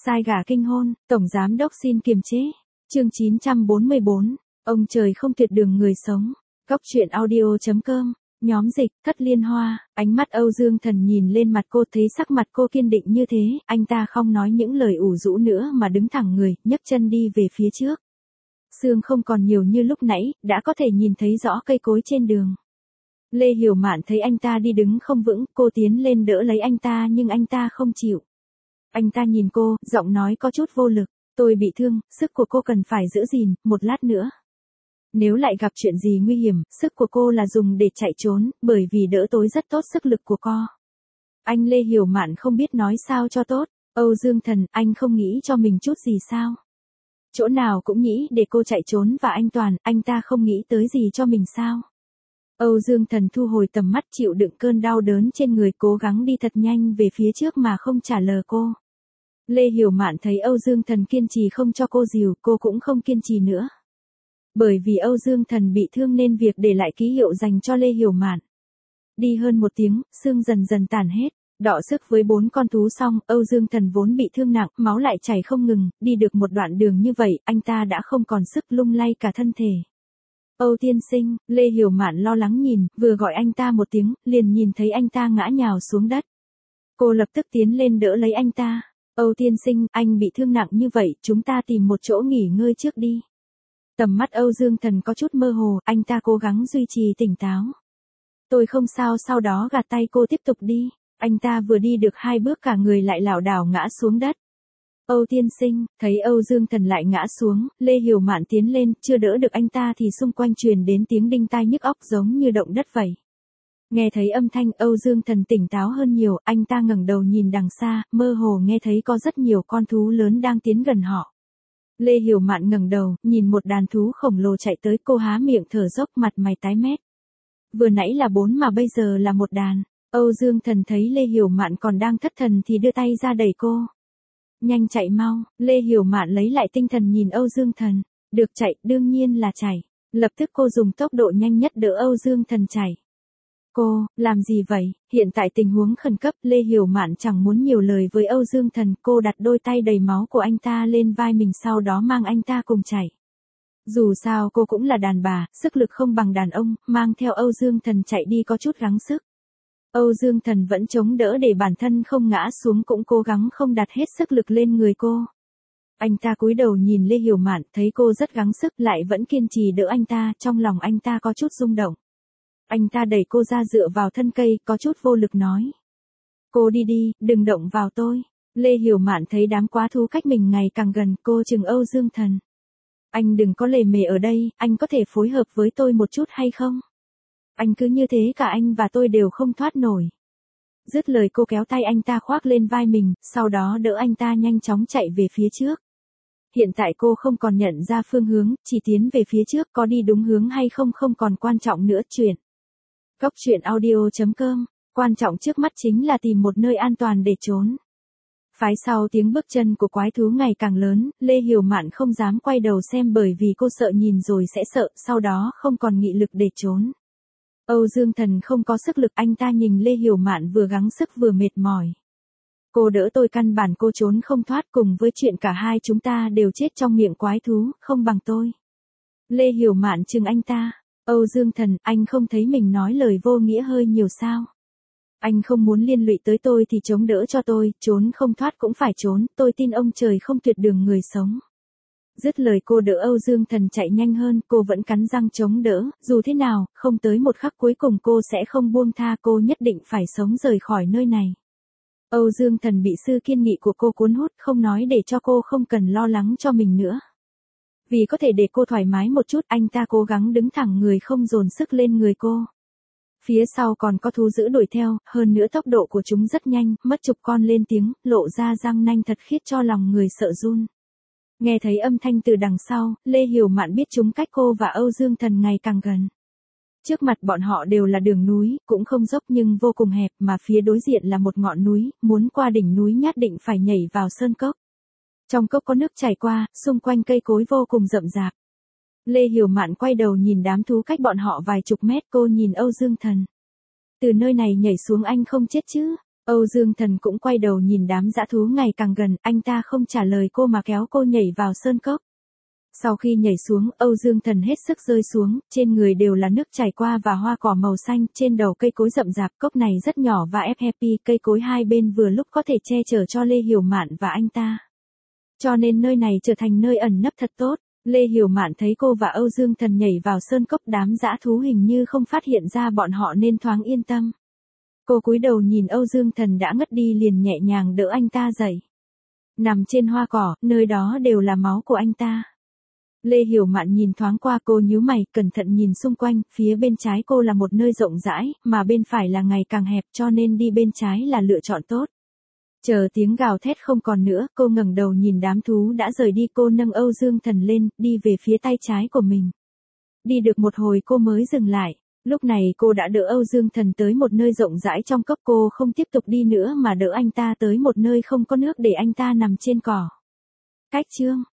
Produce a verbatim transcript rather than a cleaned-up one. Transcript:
Sai gà kinh hôn, Tổng Giám Đốc xin kiềm chế. Chương chín trăm bốn mươi bốn, ông trời không tuyệt đường người sống. Góc truyện audio.com, nhóm dịch, Cất Liên Hoa. Ánh mắt Âu Dương Thần nhìn lên mặt cô, thấy sắc mặt cô kiên định như thế, anh ta không nói những lời ủ rũ nữa mà đứng thẳng người, nhấc chân đi về phía trước. Sương không còn nhiều như lúc nãy, đã có thể nhìn thấy rõ cây cối trên đường. Lê Hiểu Mạn thấy anh ta đi đứng không vững, cô tiến lên đỡ lấy anh ta nhưng anh ta không chịu. Anh ta nhìn cô, giọng nói có chút vô lực, tôi bị thương, sức của cô cần phải giữ gìn, một lát nữa. Nếu lại gặp chuyện gì nguy hiểm, sức của cô là dùng để chạy trốn, bởi vì đỡ tối rất tốt sức lực của cô. Anh Lê Hiểu Mạn không biết nói sao cho tốt. Âu Dương Thần, anh không nghĩ cho mình chút gì sao? Chỗ nào cũng nghĩ để cô chạy trốn và anh toàn, anh ta không nghĩ tới gì cho mình sao? Âu Dương Thần thu hồi tầm mắt, chịu đựng cơn đau đớn trên người, cố gắng đi thật nhanh về phía trước mà không trả lời cô. Lê Hiểu Mạn thấy Âu Dương Thần kiên trì không cho cô dìu, cô cũng không kiên trì nữa. Bởi vì Âu Dương Thần bị thương nên việc để lại ký hiệu dành cho Lê Hiểu Mạn. Đi hơn một tiếng, sương dần dần tàn hết. Đọ sức với bốn con thú xong, Âu Dương Thần vốn bị thương nặng, máu lại chảy không ngừng, đi được một đoạn đường như vậy, anh ta đã không còn sức, lung lay cả thân thể. Âu tiên sinh, Lê Hiểu Mạn lo lắng nhìn, vừa gọi anh ta một tiếng, liền nhìn thấy anh ta ngã nhào xuống đất. Cô lập tức tiến lên đỡ lấy anh ta. Âu tiên sinh, anh bị thương nặng như vậy, chúng ta tìm một chỗ nghỉ ngơi trước đi. Tầm mắt Âu Dương Thần có chút mơ hồ, anh ta cố gắng duy trì tỉnh táo. Tôi không sao, sau đó gạt tay cô tiếp tục đi. Anh ta vừa đi được hai bước cả người lại lảo đảo ngã xuống đất. Âu tiên sinh, thấy Âu Dương Thần lại ngã xuống, Lê Hiểu Mạn tiến lên, chưa đỡ được anh ta thì xung quanh truyền đến tiếng đinh tai nhức óc giống như động đất vậy. Nghe thấy âm thanh, Âu Dương Thần tỉnh táo hơn nhiều, anh ta ngẩng đầu nhìn đằng xa, mơ hồ nghe thấy có rất nhiều con thú lớn đang tiến gần họ. Lê Hiểu Mạn ngẩng đầu, nhìn một đàn thú khổng lồ chạy tới, cô há miệng thở dốc, mặt mày tái mét. Vừa nãy là bốn mà bây giờ là một đàn. Âu Dương Thần thấy Lê Hiểu Mạn còn đang thất thần thì đưa tay ra đẩy cô. Nhanh chạy mau, Lê Hiểu Mạn lấy lại tinh thần nhìn Âu Dương Thần. Được chạy, đương nhiên là chạy. Lập tức cô dùng tốc độ nhanh nhất đỡ Âu Dương Thần chạy. Cô, làm gì vậy? Hiện tại tình huống khẩn cấp, Lê Hiểu Mạn chẳng muốn nhiều lời với Âu Dương Thần, cô đặt đôi tay đầy máu của anh ta lên vai mình, sau đó mang anh ta cùng chạy. Dù sao cô cũng là đàn bà, sức lực không bằng đàn ông, mang theo Âu Dương Thần chạy đi có chút gắng sức. Âu Dương Thần vẫn chống đỡ để bản thân không ngã xuống, cũng cố gắng không đặt hết sức lực lên người cô. Anh ta cúi đầu nhìn Lê Hiểu Mạn, thấy cô rất gắng sức lại vẫn kiên trì đỡ anh ta, trong lòng anh ta có chút rung động. Anh ta đẩy cô ra dựa vào thân cây, có chút vô lực nói. Cô đi đi, đừng động vào tôi. Lê Hiểu Mạn thấy đám quá thú cách mình ngày càng gần, cô chừng Âu Dương Thần. Anh đừng có lề mề ở đây, anh có thể phối hợp với tôi một chút hay không? Anh cứ như thế cả anh và tôi đều không thoát nổi. Dứt lời cô kéo tay anh ta khoác lên vai mình, sau đó đỡ anh ta nhanh chóng chạy về phía trước. Hiện tại cô không còn nhận ra phương hướng, chỉ tiến về phía trước, có đi đúng hướng hay không không còn quan trọng nữa. Chuyện Góc truyện audio.com, quan trọng trước mắt chính là tìm một nơi an toàn để trốn. Phái sau tiếng bước chân của quái thú ngày càng lớn, Lê Hiểu Mạn không dám quay đầu xem bởi vì cô sợ nhìn rồi sẽ sợ, sau đó không còn nghị lực để trốn. Âu Dương Thần không có sức lực, anh ta nhìn Lê Hiểu Mạn vừa gắng sức vừa mệt mỏi. Cô đỡ tôi, căn bản cô trốn không thoát, cùng với chuyện cả hai chúng ta đều chết trong miệng quái thú, không bằng tôi. Lê Hiểu Mạn chừng anh ta. Âu Dương Thần, anh không thấy mình nói lời vô nghĩa hơi nhiều sao? Anh không muốn liên lụy tới tôi thì chống đỡ cho tôi, trốn không thoát cũng phải trốn, tôi tin ông trời không tuyệt đường người sống. Dứt lời cô đỡ Âu Dương Thần chạy nhanh hơn, cô vẫn cắn răng chống đỡ, dù thế nào, không tới một khắc cuối cùng cô sẽ không buông tha, cô nhất định phải sống rời khỏi nơi này. Âu Dương Thần bị sự kiên nghị của cô cuốn hút, không nói để cho cô không cần lo lắng cho mình nữa. Vì có thể để cô thoải mái một chút, anh ta cố gắng đứng thẳng người không dồn sức lên người cô. Phía sau còn có thú dữ đuổi theo, hơn nữa tốc độ của chúng rất nhanh, mất chục con lên tiếng, lộ ra răng nanh thật khiết cho lòng người sợ run. Nghe thấy âm thanh từ đằng sau, Lê Hiểu Mạn biết chúng cách cô và Âu Dương Thần ngày càng gần. Trước mặt bọn họ đều là đường núi, cũng không dốc nhưng vô cùng hẹp, mà phía đối diện là một ngọn núi, muốn qua đỉnh núi nhất định phải nhảy vào sơn cốc. Trong cốc có nước chảy qua, xung quanh cây cối vô cùng rậm rạp. Lê Hiểu Mạn quay đầu nhìn đám thú cách bọn họ vài chục mét, cô nhìn Âu Dương Thần. Từ nơi này nhảy xuống anh không chết chứ? Âu Dương Thần cũng quay đầu nhìn đám dã thú ngày càng gần, anh ta không trả lời cô mà kéo cô nhảy vào sơn cốc. Sau khi nhảy xuống, Âu Dương Thần hết sức rơi xuống, trên người đều là nước chảy qua và hoa cỏ màu xanh, trên đầu cây cối rậm rạp, cốc này rất nhỏ và ép happy, cây cối hai bên vừa lúc có thể che chở cho Lê Hiểu Mạn và anh ta. Cho nên nơi này trở thành nơi ẩn nấp thật tốt. Lê Hiểu Mạn thấy cô và Âu Dương Thần nhảy vào sơn cốc, đám dã thú hình như không phát hiện ra bọn họ nên thoáng yên tâm. Cô cúi đầu nhìn Âu Dương Thần đã ngất đi liền nhẹ nhàng đỡ anh ta dậy. Nằm trên hoa cỏ, nơi đó đều là máu của anh ta. Lê Hiểu Mạn nhìn thoáng qua, cô nhíu mày, cẩn thận nhìn xung quanh, phía bên trái cô là một nơi rộng rãi, mà bên phải là ngày càng hẹp, cho nên đi bên trái là lựa chọn tốt. Chờ tiếng gào thét không còn nữa, cô ngẩng đầu nhìn đám thú đã rời đi, cô nâng Âu Dương Thần lên, đi về phía tay trái của mình. Đi được một hồi cô mới dừng lại. Lúc này cô đã đỡ Âu Dương Thần tới một nơi rộng rãi trong cốc, cô không tiếp tục đi nữa mà đỡ anh ta tới một nơi không có nước để anh ta nằm trên cỏ. Cách chương